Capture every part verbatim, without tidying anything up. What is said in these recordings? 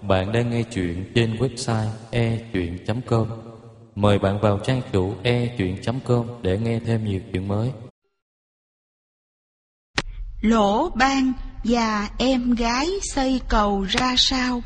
Bạn đang nghe chuyện trên website e chuyện chấm com. Mời bạn vào trang chủ e chuyện chấm com để nghe thêm nhiều chuyện mới. Lỗ Ban và em gái xây cầu ra sao?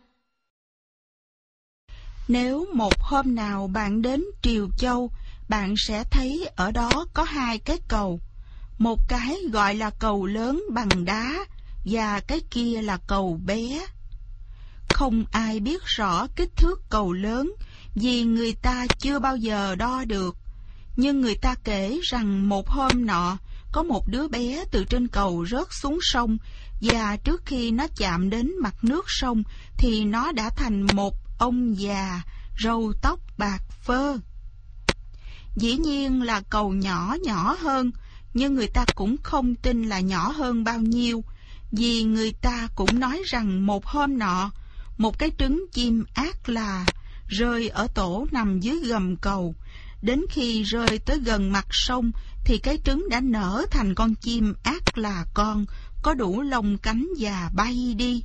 Nếu một hôm nào bạn đến Triều Châu, bạn sẽ thấy ở đó có hai cái cầu. Một cái gọi là cầu lớn bằng đá, và cái kia là cầu bé. Không ai biết rõ kích thước cầu lớn, vì người ta chưa bao giờ đo được. Nhưng người ta kể rằng một hôm nọ, có một đứa bé từ trên cầu rớt xuống sông, và trước khi nó chạm đến mặt nước sông, thì nó đã thành một ông già, râu tóc bạc phơ. Dĩ nhiên là cầu nhỏ nhỏ hơn, nhưng người ta cũng không tin là nhỏ hơn bao nhiêu, vì người ta cũng nói rằng một hôm nọ, một cái trứng chim ác là rơi ở tổ nằm dưới gầm cầu. Đến khi rơi tới gần mặt sông, thì cái trứng đã nở thành con chim ác là con, có đủ lông cánh và bay đi.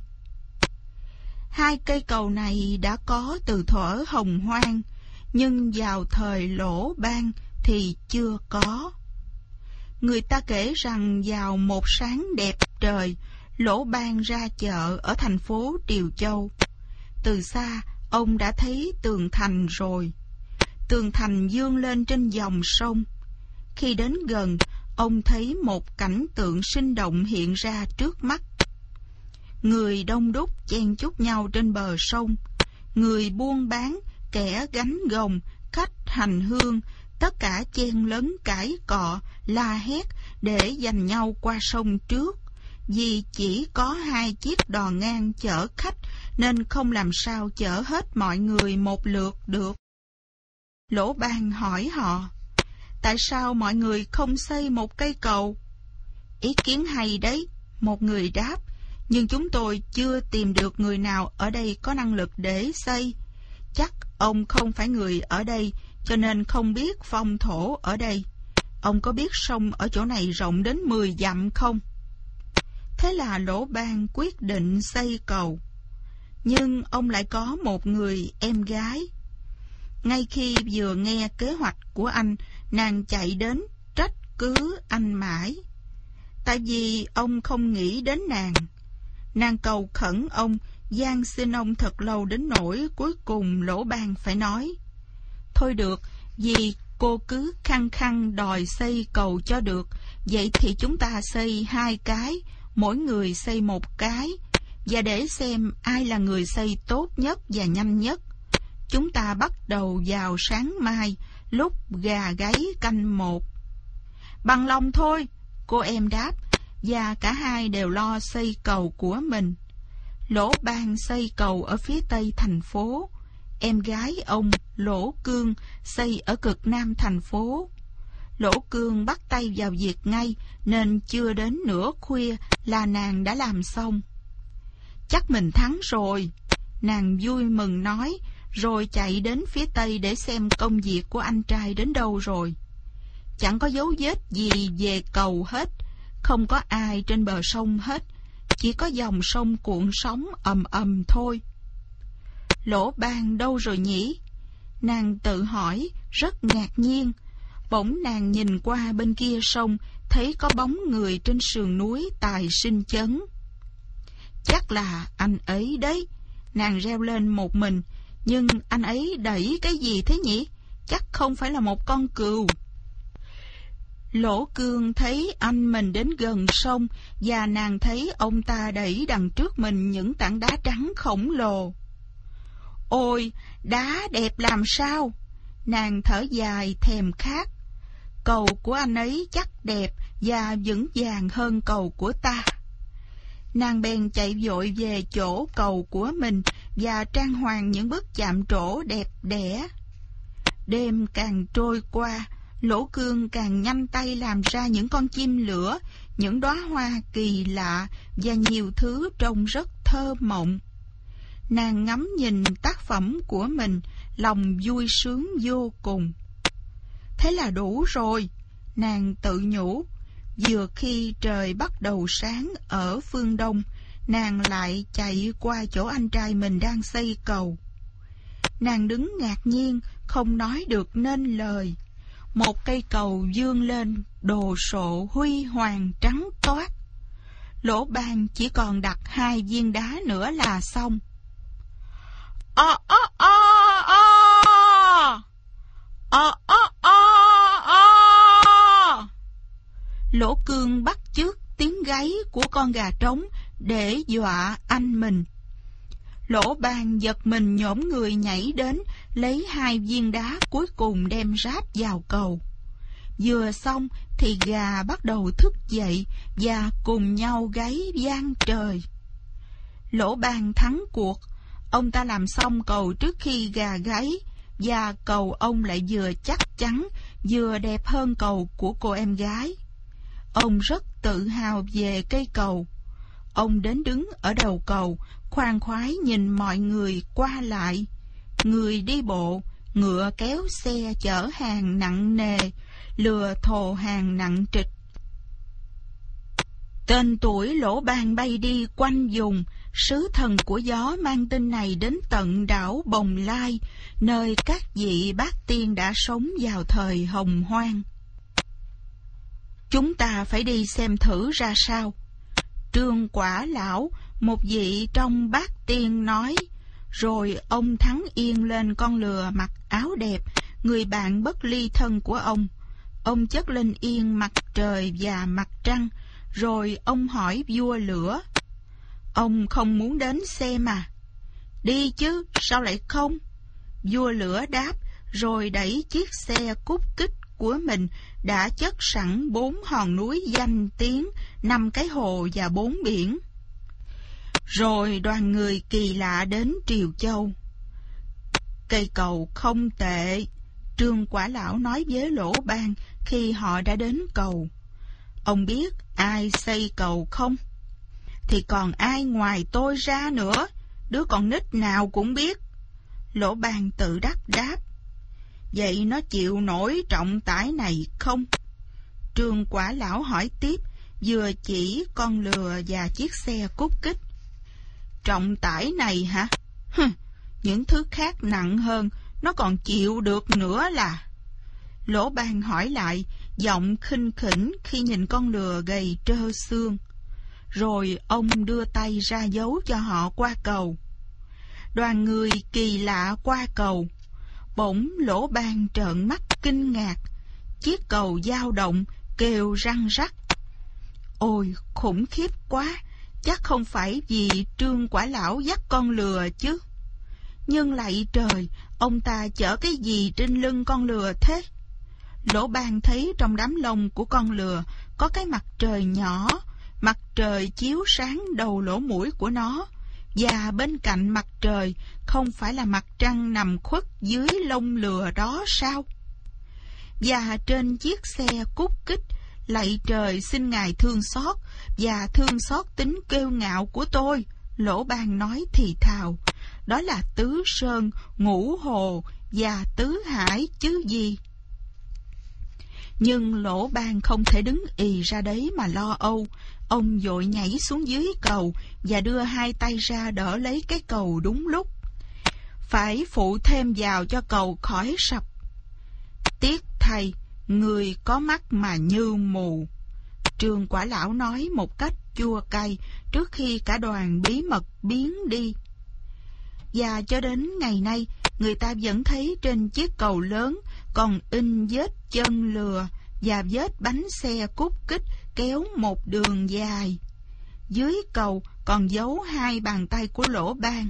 Hai cây cầu này đã có từ thuở Hồng Hoang, nhưng vào thời Lỗ Ban thì chưa có. Người ta kể rằng vào một sáng đẹp trời, Lỗ Ban ra chợ ở thành phố Triều Châu. Từ xa, ông đã thấy tường thành rồi. Tường thành vươn lên trên dòng sông. Khi đến gần, ông thấy một cảnh tượng sinh động hiện ra trước mắt. Người đông đúc chen chúc nhau trên bờ sông. Người buôn bán, kẻ gánh gồng, khách hành hương, tất cả chen lấn cãi cọ, la hét để giành nhau qua sông trước. Vì chỉ có hai chiếc đò ngang chở khách, nên không làm sao chở hết mọi người một lượt được. Lỗ Ban hỏi họ, tại sao mọi người không xây một cây cầu? Ý kiến hay đấy, một người đáp, nhưng chúng tôi chưa tìm được người nào ở đây có năng lực để xây. Chắc ông không phải người ở đây, cho nên không biết phong thổ ở đây. Ông có biết sông ở chỗ này rộng đến mười dặm không? Thế là Lỗ Ban quyết định xây cầu. Nhưng ông lại có một người em gái. Ngay khi vừa nghe kế hoạch của anh, nàng chạy đến trách cứ anh mãi. Tại vì ông không nghĩ đến nàng. Nàng cầu khẩn ông, van xin ông thật lâu đến nỗi cuối cùng Lỗ Ban phải nói, thôi được, vì cô cứ khăng khăng đòi xây cầu cho được, vậy thì chúng ta xây hai cái, mỗi người xây một cái, và để xem ai là người xây tốt nhất và nhanh nhất. Chúng ta bắt đầu vào sáng mai, lúc gà gáy canh một. Bằng lòng thôi, cô em đáp, và cả hai đều lo xây cầu của mình. Lỗ Ban xây cầu ở phía tây thành phố. Em gái ông, Lỗ Cương, xây ở cực nam thành phố. Lỗ Cương bắt tay vào việc ngay, nên chưa đến nửa khuya là nàng đã làm xong. Chắc mình thắng rồi, nàng vui mừng nói, rồi chạy đến phía tây để xem công việc của anh trai đến đâu rồi. Chẳng có dấu vết gì về cầu hết, không có ai trên bờ sông hết, chỉ có dòng sông cuộn sóng ầm ầm thôi. Lỗ Ban đâu rồi nhỉ? Nàng tự hỏi, rất ngạc nhiên. Bỗng nàng nhìn qua bên kia sông, thấy có bóng người trên sườn núi Tài Sinh Chấn. Chắc là anh ấy đấy, nàng reo lên một mình. Nhưng anh ấy đẩy cái gì thế nhỉ? Chắc không phải là một con cừu. Lỗ Cương thấy anh mình đến gần sông, và nàng thấy ông ta đẩy đằng trước mình những tảng đá trắng khổng lồ. Ôi, đá đẹp làm sao! Nàng thở dài thèm khát. Cầu của anh ấy chắc đẹp và vững vàng hơn cầu của ta. Nàng bèn chạy vội về chỗ cầu của mình và trang hoàng những bức chạm trổ đẹp đẽ. Đêm càng trôi qua, Lỗ Cương càng nhanh tay làm ra những con chim lửa, những đóa hoa kỳ lạ và nhiều thứ trông rất thơ mộng. Nàng ngắm nhìn tác phẩm của mình, lòng vui sướng vô cùng. Thế là đủ rồi, nàng tự nhủ. Vừa khi trời bắt đầu sáng ở phương đông, nàng lại chạy qua chỗ anh trai mình đang xây cầu. Nàng đứng ngạc nhiên, không nói được nên lời. Một cây cầu vươn lên, đồ sộ huy hoàng trắng toát. Lỗ Ban chỉ còn đặt hai viên đá nữa là xong. Ơ ơ ơ ơ ơ ơ ơ ơ. Lỗ Cương bắt chước tiếng gáy của con gà trống để dọa anh mình. Lỗ Ban giật mình nhổm người nhảy đến, lấy hai viên đá cuối cùng đem ráp vào cầu. Vừa xong thì gà bắt đầu thức dậy và cùng nhau gáy vang trời. Lỗ Ban thắng cuộc. Ông ta làm xong cầu trước khi gà gáy, và cầu ông lại vừa chắc chắn vừa đẹp hơn cầu của cô em gái. Ông rất tự hào về cây cầu. Ông đến đứng ở đầu cầu, khoan khoái nhìn mọi người qua lại. Người đi bộ, ngựa kéo xe chở hàng nặng nề, lừa thồ hàng nặng trịch. Tên tuổi Lỗ Ban bay đi quanh vùng, sứ thần của gió mang tin này đến tận đảo Bồng Lai, nơi các vị bát tiên đã sống vào thời hồng hoang. Chúng ta phải đi xem thử ra sao. Trương Quả Lão, một vị trong bát tiên nói, rồi ông Thắng Yên lên con lừa mặc áo đẹp, người bạn bất ly thân của ông. Ông chất lên yên mặt trời và mặt trăng, rồi ông hỏi vua lửa. Ông không muốn đến xem à? Đi chứ, sao lại không? Vua lửa đáp, rồi đẩy chiếc xe cút kích của mình đã chất sẵn bốn hòn núi danh tiếng, năm cái hồ và bốn biển. Rồi đoàn người kỳ lạ đến Triều Châu. Cây cầu không tệ, Trương Quả Lão nói với Lỗ Ban khi họ đã đến cầu. Ông biết ai xây cầu không? Thì còn ai ngoài tôi ra nữa, đứa con nít nào cũng biết. Lỗ Ban tự đắc đáp. Vậy nó chịu nổi trọng tải này không? Trương Quả Lão hỏi tiếp, vừa chỉ con lừa và chiếc xe cút kích. Trọng tải này hả? Hừ, những thứ khác nặng hơn, nó còn chịu được nữa là. Lỗ Ban hỏi lại, giọng khinh khỉnh khi nhìn con lừa gầy trơ xương. Rồi ông đưa tay ra dấu cho họ qua cầu. Đoàn người kỳ lạ qua cầu. Bỗng Lỗ Ban trợn mắt kinh ngạc. Chiếc cầu dao động, kêu răng rắc. Ôi, khủng khiếp quá! Chắc không phải vì Trương Quả Lão dắt con lừa chứ. Nhưng lạy trời, ông ta chở cái gì trên lưng con lừa thế? Lỗ Ban thấy trong đám lông của con lừa có cái mặt trời nhỏ, mặt trời chiếu sáng đầu lỗ mũi của nó, và bên cạnh mặt trời không phải là mặt trăng nằm khuất dưới lông lừa đó sao? Và trên chiếc xe cút kích, lạy trời xin Ngài thương xót, và thương xót tính kiêu ngạo của tôi, Lỗ Ban nói thì thào. Đó là Tứ Sơn, Ngũ Hồ và Tứ Hải chứ gì. Nhưng Lỗ Ban không thể đứng ì ra đấy mà lo âu. Ông vội nhảy xuống dưới cầu và đưa hai tay ra đỡ lấy cái cầu đúng lúc. Phải phụ thêm vào cho cầu khỏi sập. Tiếc thay, người có mắt mà như mù, Trương Quả Lão nói một cách chua cay trước khi cả đoàn bí mật biến đi. Và cho đến ngày nay, người ta vẫn thấy trên chiếc cầu lớn còn in vết chân lừa và vết bánh xe cút kích kéo một đường dài. Dưới cầu còn giấu hai bàn tay của Lỗ Ban.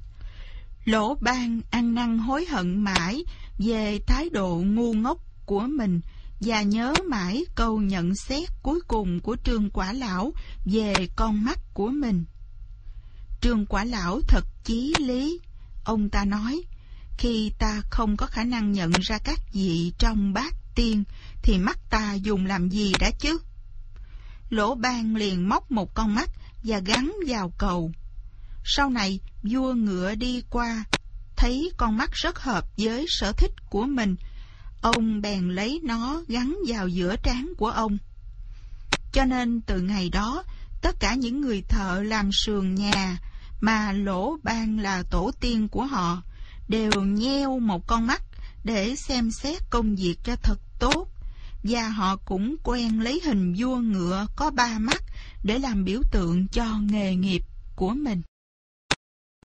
Lỗ Ban ăn năn hối hận mãi về thái độ ngu ngốc của mình, và nhớ mãi câu nhận xét cuối cùng của Trương Quả Lão về con mắt của mình. Trương Quả Lão thật chí lý. Ông ta nói, khi ta không có khả năng nhận ra các vị trong bát tiên, thì mắt ta dùng làm gì đã chứ? Lỗ Ban liền móc một con mắt và gắn vào cầu. Sau này, vua ngựa đi qua, thấy con mắt rất hợp với sở thích của mình. Ông bèn lấy nó gắn vào giữa trán của ông. Cho nên từ ngày đó, tất cả những người thợ làm sườn nhà mà Lỗ Ban là tổ tiên của họ đều nheo một con mắt để xem xét công việc cho thật tốt, và họ cũng quen lấy hình vua ngựa có ba mắt để làm biểu tượng cho nghề nghiệp của mình.